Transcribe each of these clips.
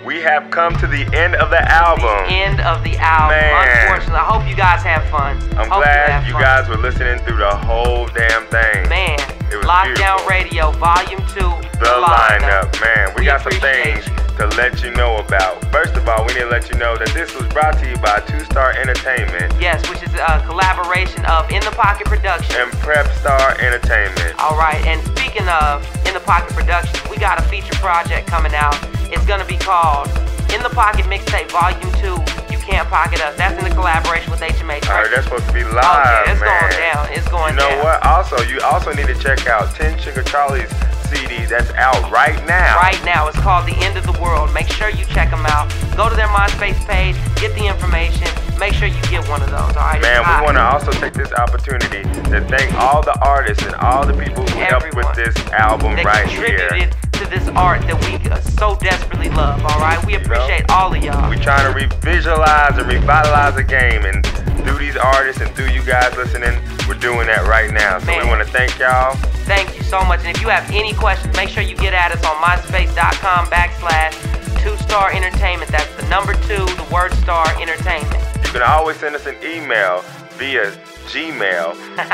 We have come to the end of the album. The end of the album. Man. Unfortunately, I hope you guys have fun. I'm glad you guys were listening through the whole damn thing. Man, It was Lockdown beautiful. Radio, Volume 2. The lineup, man. We got some appreciate things you. to let you know about. First of all, we need to let you know that this was brought to you by Two Star Entertainment Yes, which is a collaboration of In the Pocket Productions. and Prep Star Entertainment. All right, and speaking of In the Pocket Productions, we got a feature project coming out. It's gonna be called In the Pocket Mixtape Volume 2. You Can't Pocket Us. That's in the collaboration with HMH. I heard that's supposed to be live, Oh yeah, it's man. going down. It's going You know down. what? Also, you also need to check out 10 Sugar Charlie's CD that's out right now. Right now, it's called The End of the World. Make sure you check them out. Go to their MySpace page, get the information. Make sure you get one of those, all right? Man, It's we hot. want to also take this opportunity to thank all the artists and all the people who helped with Everyone. this album They right here. contributed to this art that we so desperately love, all right? We appreciate all of y'all. We trying to revisualize and revitalize the game, and through these artists and through you guys listening, we're doing that right now. So Man. we want to thank y'all. Thank you so much. And if you have any questions, make sure you get at us on myspace.com/2star entertainment. That's the number 2, the word star entertainment. You can always send us an email via Gmail,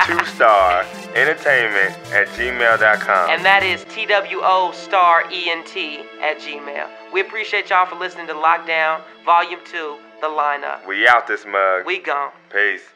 2starentertainment@gmail.com. And that is TWOStarENT@gmail. We appreciate y'all for listening to Lockdown Volume 2, The Lineup. We out this mug. We gone. Peace.